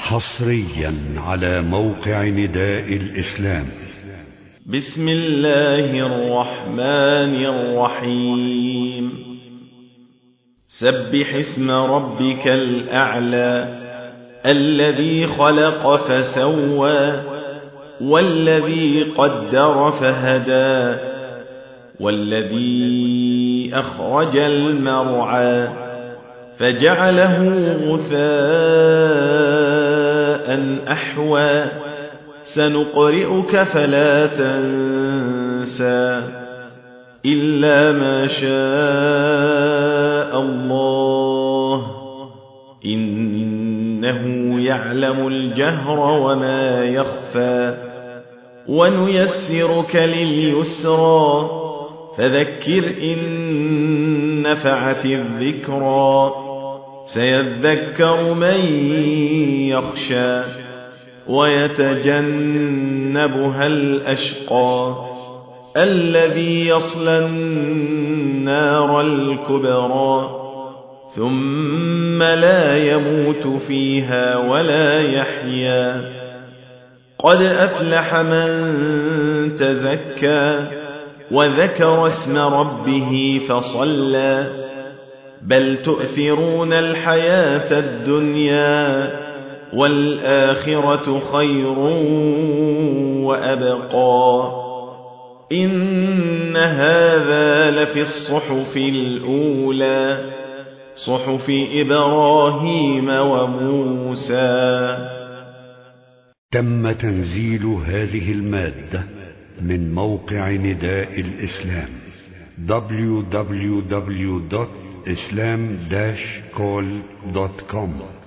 حصريا على موقع نداء الإسلام. بسم الله الرحمن الرحيم. سبح اسم ربك الأعلى الذي خلق فسوى والذي قدر فهدى والذي أخرج المرعى فجعله غثاء أحوى سنقرئك فلا تنسى إلا ما شاء الله إنه يعلم الجهر وما يخفى ونيسرك لليسرى فذكر إن نفعت الذكرى سيذكر من يخشى ويتجنبها الأشقى الذي يصلى النار الكبرى ثم لا يموت فيها ولا يحيا قد أفلح من تزكى وذكر اسم ربه فصلى بل تؤثرون الحياة الدنيا والآخرة خير وأبقى إن هذا لفي الصحف الأولى صحف إبراهيم وموسى. تم تنزيل هذه المادة من موقع نداء الإسلام www.islam-call.com